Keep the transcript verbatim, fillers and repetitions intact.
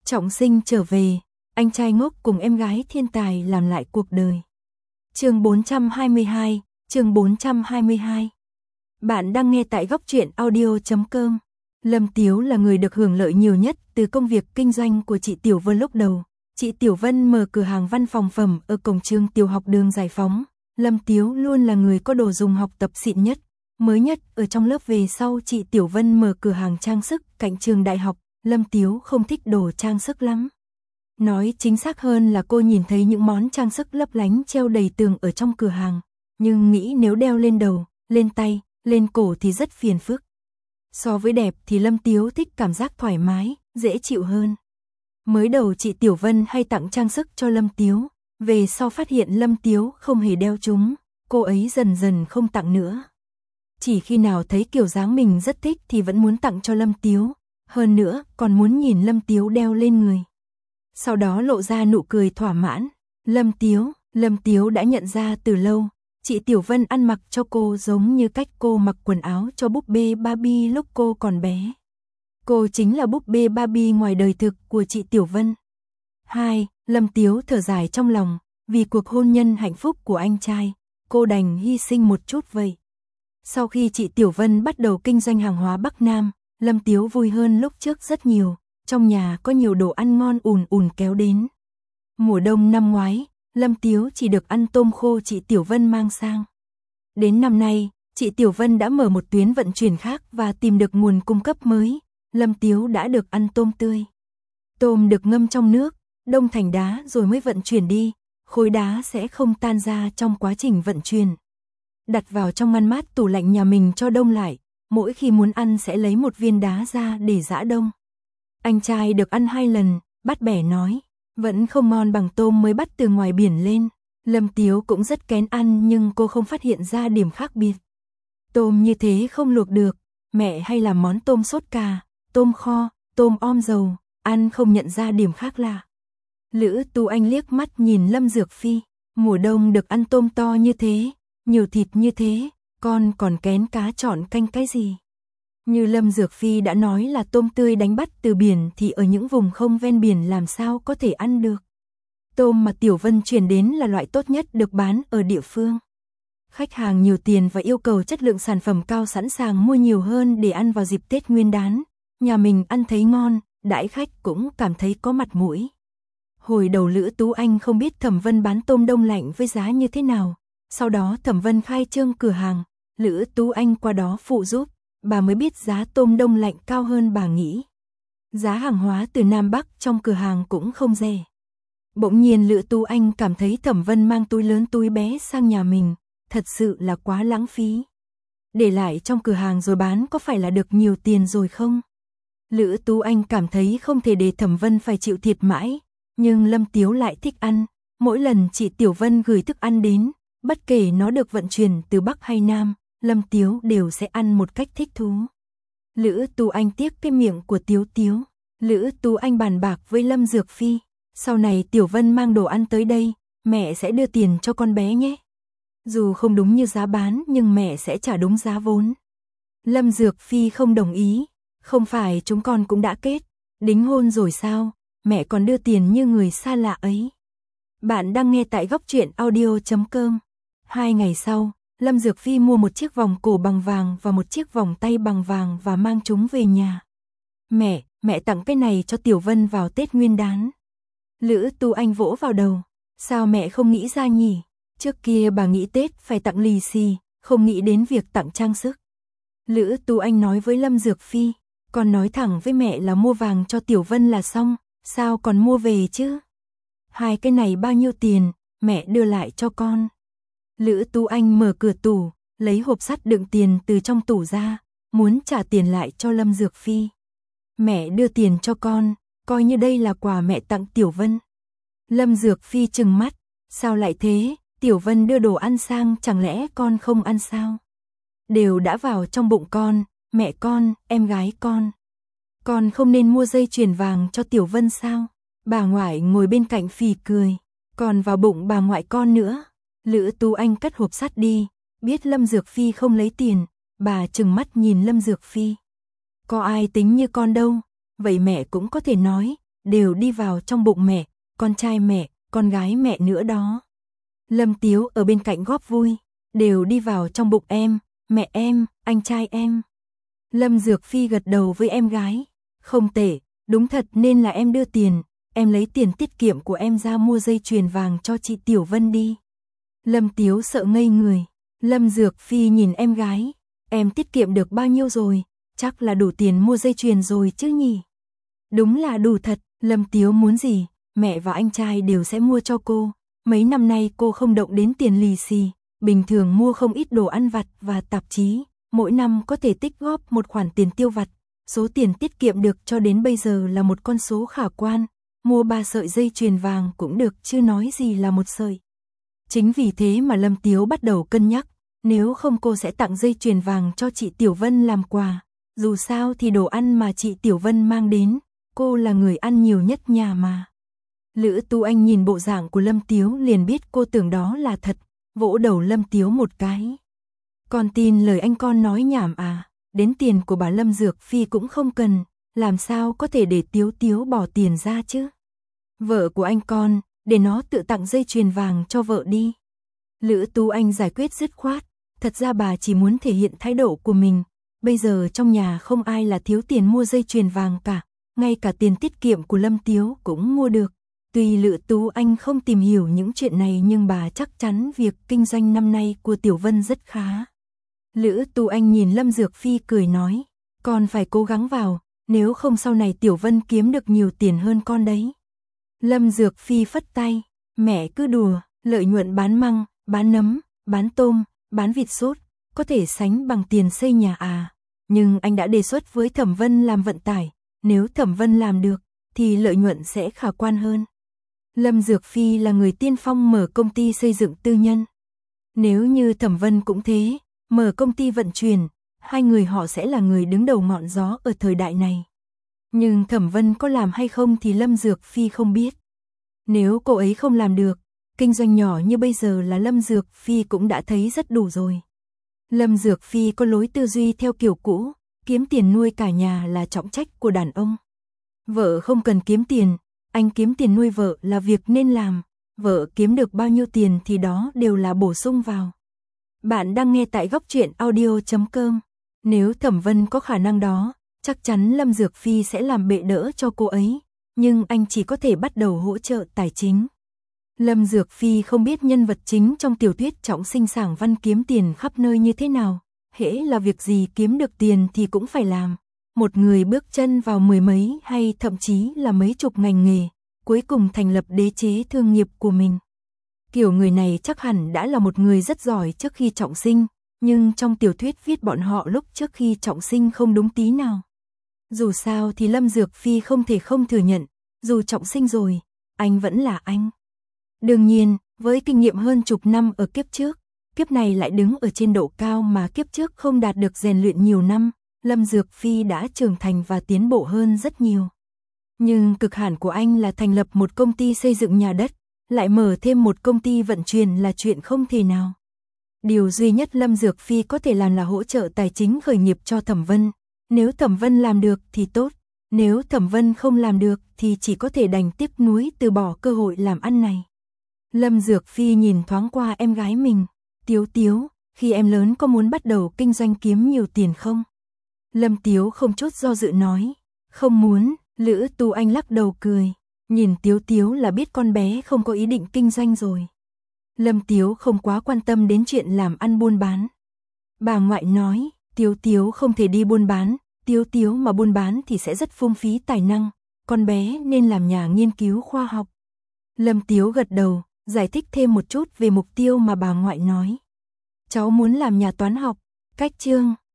Trọng sinh trở về, anh trai ngốc cùng em gái thiên tài làm lại cuộc đời. Chương bốn trăm hai mươi hai, chương bốn trăm hai mươi hai. Bạn đang nghe tại góc truyện audio chấm com. Lâm Tiếu là người được hưởng lợi nhiều nhất từ công việc kinh doanh của chị Tiểu Vân lúc đầu. Chị Tiểu Vân mở cửa hàng văn phòng phẩm ở cổng trường tiểu học đường Giải Phóng. Lâm Tiếu luôn là người có đồ dùng học tập xịn nhất, mới nhất ở trong lớp. Về sau chị Tiểu Vân mở cửa hàng trang sức cạnh trường đại học. Lâm Tiếu không thích đồ trang sức lắm. Nói chính xác hơn là cô nhìn thấy những món trang sức lấp lánh treo đầy tường ở trong cửa hàng, nhưng nghĩ nếu đeo lên đầu, lên tay, lên cổ thì rất phiền phức. So với đẹp thì Lâm Tiếu thích cảm giác thoải mái, dễ chịu hơn. Mới đầu chị Tiểu Vân hay tặng trang sức cho Lâm Tiếu, về sau phát hiện Lâm Tiếu không hề đeo chúng, cô ấy dần dần không tặng nữa. Chỉ khi nào thấy kiểu dáng mình rất thích thì vẫn muốn tặng cho Lâm Tiếu, hơn nữa còn muốn nhìn Lâm Tiếu đeo lên người. Sau đó lộ ra nụ cười thỏa mãn. Lâm Tiếu, Lâm Tiếu đã nhận ra từ lâu, chị Tiểu Vân ăn mặc cho cô giống như cách cô mặc quần áo cho búp bê Barbie lúc cô còn bé. Cô chính là búp bê Barbie ngoài đời thực của chị Tiểu Vân. Hai, Lâm Tiếu thở dài trong lòng, vì cuộc hôn nhân hạnh phúc của anh trai, cô đành hy sinh một chút vậy. Sau khi chị Tiểu Vân bắt đầu kinh doanh hàng hóa Bắc Nam, Lâm Tiếu vui hơn lúc trước rất nhiều, trong nhà có nhiều đồ ăn ngon ùn ùn kéo đến. Mùa đông năm ngoái, Lâm Tiếu chỉ được ăn tôm khô chị Tiểu Vân mang sang. Đến năm nay, chị Tiểu Vân đã mở một tuyến vận chuyển khác và tìm được nguồn cung cấp mới, Lâm Tiếu đã được ăn tôm tươi. Tôm được ngâm trong nước, đông thành đá rồi mới vận chuyển đi, khối đá sẽ không tan ra trong quá trình vận chuyển. Đặt vào trong ngăn mát tủ lạnh nhà mình cho đông lại, mỗi khi muốn ăn sẽ lấy một viên đá ra để giã đông. Anh trai được ăn hai lần, bắt bẻ nói, vẫn không ngon bằng tôm mới bắt từ ngoài biển lên. Lâm Tiếu cũng rất kén ăn nhưng cô không phát hiện ra điểm khác biệt. Tôm như thế không luộc được, mẹ hay làm món tôm sốt cà, tôm kho, tôm om dầu, ăn không nhận ra điểm khác lạ. Lữ Tu Anh liếc mắt nhìn Lâm Dược Phi, mùa đông được ăn tôm to như thế, nhiều thịt như thế, con còn kén cá chọn canh cái gì? Như Lâm Dược Phi đã nói là tôm tươi đánh bắt từ biển thì ở những vùng không ven biển làm sao có thể ăn được. Tôm mà Tiểu Vân chuyển đến là loại tốt nhất được bán ở địa phương. Khách hàng nhiều tiền và yêu cầu chất lượng sản phẩm cao sẵn sàng mua nhiều hơn để ăn vào dịp Tết Nguyên đán. Nhà mình ăn thấy ngon, đãi khách cũng cảm thấy có mặt mũi. Hồi đầu Lữ Tú Anh không biết Thẩm Vân bán tôm đông lạnh với giá như thế nào. Sau đó Thẩm Vân khai trương cửa hàng, Lữ Tú Anh qua đó phụ giúp, bà mới biết giá tôm đông lạnh cao hơn bà nghĩ. Giá hàng hóa từ Nam Bắc trong cửa hàng cũng không rẻ. Bỗng nhiên Lữ Tú Anh cảm thấy Thẩm Vân mang túi lớn túi bé sang nhà mình, thật sự là quá lãng phí. Để lại trong cửa hàng rồi bán có phải là được nhiều tiền rồi không? Lữ Tú Anh cảm thấy không thể để Thẩm Vân phải chịu thiệt mãi, nhưng Lâm Tiếu lại thích ăn. Mỗi lần chị Tiểu Vân gửi thức ăn đến, bất kể nó được vận chuyển từ Bắc hay Nam, Lâm Tiếu đều sẽ ăn một cách thích thú. Lữ Tu Anh tiếc cái miệng của Tiếu Tiếu. Lữ Tu Anh bàn bạc với Lâm Dược Phi, sau này Tiểu Vân mang đồ ăn tới đây, mẹ sẽ đưa tiền cho con bé nhé. Dù không đúng như giá bán nhưng mẹ sẽ trả đúng giá vốn. Lâm Dược Phi không đồng ý, không phải chúng con cũng đã kết, đính hôn rồi sao, mẹ còn đưa tiền như người xa lạ ấy. Bạn đang nghe tại góc truyện audio chấm com. Hai ngày sau, Lâm Dược Phi mua một chiếc vòng cổ bằng vàng và một chiếc vòng tay bằng vàng và mang chúng về nhà. Mẹ, mẹ tặng cái này cho Tiểu Vân vào Tết Nguyên đán. Lữ Tu Anh vỗ vào đầu. Sao mẹ không nghĩ ra nhỉ? Trước kia bà nghĩ Tết phải tặng lì xì, không nghĩ đến việc tặng trang sức. Lữ Tu Anh nói với Lâm Dược Phi, con nói thẳng với mẹ là mua vàng cho Tiểu Vân là xong, sao còn mua về chứ? Hai cái này bao nhiêu tiền, mẹ đưa lại cho con. Lữ Tu Anh mở cửa tủ, lấy hộp sắt đựng tiền từ trong tủ ra, muốn trả tiền lại cho Lâm Dược Phi. Mẹ đưa tiền cho con, coi như đây là quà mẹ tặng Tiểu Vân. Lâm Dược Phi trừng mắt, sao lại thế, Tiểu Vân đưa đồ ăn sang chẳng lẽ con không ăn sao? Đều đã vào trong bụng con, mẹ con, em gái con. Con không nên mua dây chuyền vàng cho Tiểu Vân sao? Bà ngoại ngồi bên cạnh phì cười, còn vào bụng bà ngoại con nữa. Lữ Tu Anh cất hộp sắt đi, biết Lâm Dược Phi không lấy tiền, bà trừng mắt nhìn Lâm Dược Phi. Có ai tính như con đâu, vậy mẹ cũng có thể nói, đều đi vào trong bụng mẹ, con trai mẹ, con gái mẹ nữa đó. Lâm Tiếu ở bên cạnh góp vui, đều đi vào trong bụng em, mẹ em, anh trai em. Lâm Dược Phi gật đầu với em gái, không tệ, đúng thật nên là em đưa tiền, em lấy tiền tiết kiệm của em ra mua dây chuyền vàng cho chị Tiểu Vân đi. Lâm Tiếu sợ ngây người, Lâm Dược Phi nhìn em gái, em tiết kiệm được bao nhiêu rồi, chắc là đủ tiền mua dây chuyền rồi chứ nhỉ. Đúng là đủ thật, Lâm Tiếu muốn gì, mẹ và anh trai đều sẽ mua cho cô. Mấy năm nay cô không động đến tiền lì xì, bình thường mua không ít đồ ăn vặt và tạp chí, mỗi năm có thể tích góp một khoản tiền tiêu vặt. Số tiền tiết kiệm được cho đến bây giờ là một con số khả quan, mua ba sợi dây chuyền vàng cũng được chứ nói gì là một sợi. Chính vì thế mà Lâm Tiếu bắt đầu cân nhắc, nếu không cô sẽ tặng dây chuyền vàng cho chị Tiểu Vân làm quà. Dù sao thì đồ ăn mà chị Tiểu Vân mang đến, cô là người ăn nhiều nhất nhà mà. Lữ Tu Anh nhìn bộ dạng của Lâm Tiếu liền biết cô tưởng đó là thật, vỗ đầu Lâm Tiếu một cái. Con tin lời anh con nói nhảm à, đến tiền của bà Lâm Dược Phi cũng không cần, làm sao có thể để Tiếu Tiếu bỏ tiền ra chứ. Vợ của anh con, để nó tự tặng dây chuyền vàng cho vợ đi. Lữ Tu Anh giải quyết dứt khoát, thật ra bà chỉ muốn thể hiện thái độ của mình, bây giờ trong nhà không ai là thiếu tiền mua dây chuyền vàng cả, ngay cả tiền tiết kiệm của Lâm Tiếu cũng mua được. Tuy Lữ Tú Anh không tìm hiểu những chuyện này nhưng bà chắc chắn việc kinh doanh năm nay của Tiểu Vân rất khá. Lữ Tu Anh nhìn Lâm Dược Phi cười nói, con phải cố gắng vào, nếu không sau này Tiểu Vân kiếm được nhiều tiền hơn con đấy. Lâm Dược Phi phất tay, mẹ cứ đùa, lợi nhuận bán măng, bán nấm, bán tôm, bán vịt sốt, có thể sánh bằng tiền xây nhà à. Nhưng anh đã đề xuất với Thẩm Vân làm vận tải, nếu Thẩm Vân làm được, thì lợi nhuận sẽ khả quan hơn. Lâm Dược Phi là người tiên phong mở công ty xây dựng tư nhân. Nếu như Thẩm Vân cũng thế, mở công ty vận chuyển, hai người họ sẽ là người đứng đầu ngọn gió ở thời đại này. Nhưng Thẩm Vân có làm hay không thì Lâm Dược Phi không biết. Nếu cô ấy không làm được, kinh doanh nhỏ như bây giờ là Lâm Dược Phi cũng đã thấy rất đủ rồi. Lâm Dược Phi có lối tư duy theo kiểu cũ, kiếm tiền nuôi cả nhà là trọng trách của đàn ông. Vợ không cần kiếm tiền, anh kiếm tiền nuôi vợ là việc nên làm, vợ kiếm được bao nhiêu tiền thì đó đều là bổ sung vào. Bạn đang nghe tại góc truyện audio chấm com. Nếu Thẩm Vân có khả năng đó, chắc chắn Lâm Dược Phi sẽ làm bệ đỡ cho cô ấy, nhưng anh chỉ có thể bắt đầu hỗ trợ tài chính. Lâm Dược Phi không biết nhân vật chính trong tiểu thuyết Trọng Sinh Sảng Văn kiếm tiền khắp nơi như thế nào, hễ là việc gì kiếm được tiền thì cũng phải làm. Một người bước chân vào mười mấy hay thậm chí là mấy chục ngành nghề, cuối cùng thành lập đế chế thương nghiệp của mình. Kiểu người này chắc hẳn đã là một người rất giỏi trước khi trọng sinh, nhưng trong tiểu thuyết viết bọn họ lúc trước khi trọng sinh không đúng tí nào. Dù sao thì Lâm Dược Phi không thể không thừa nhận, dù trọng sinh rồi, anh vẫn là anh. Đương nhiên, với kinh nghiệm hơn chục năm ở kiếp trước, kiếp này lại đứng ở trên độ cao mà kiếp trước không đạt được rèn luyện nhiều năm, Lâm Dược Phi đã trưởng thành và tiến bộ hơn rất nhiều. Nhưng cực hạn của anh là thành lập một công ty xây dựng nhà đất, lại mở thêm một công ty vận chuyển là chuyện không thể nào. Điều duy nhất Lâm Dược Phi có thể làm là hỗ trợ tài chính khởi nghiệp cho Thẩm Vân. Nếu Thẩm Vân làm được thì tốt, nếu Thẩm Vân không làm được thì chỉ có thể đành tiếc nuối từ bỏ cơ hội làm ăn này. Lâm Dược Phi nhìn thoáng qua em gái mình, Tiếu Tiếu, khi em lớn có muốn bắt đầu kinh doanh kiếm nhiều tiền không? Lâm Tiếu không chút do dự nói, không muốn. Lữ Tu Anh lắc đầu cười, nhìn Tiếu Tiếu là biết con bé không có ý định kinh doanh rồi. Lâm Tiếu không quá quan tâm đến chuyện làm ăn buôn bán. Bà ngoại nói, Tiếu Tiếu không thể đi buôn bán, Tiếu Tiếu mà buôn bán thì sẽ rất phung phí tài năng, con bé nên làm nhà nghiên cứu khoa học. Lâm Tiếu gật đầu, giải thích thêm một chút về mục tiêu mà bà ngoại nói. Cháu muốn làm nhà toán học, cách chương.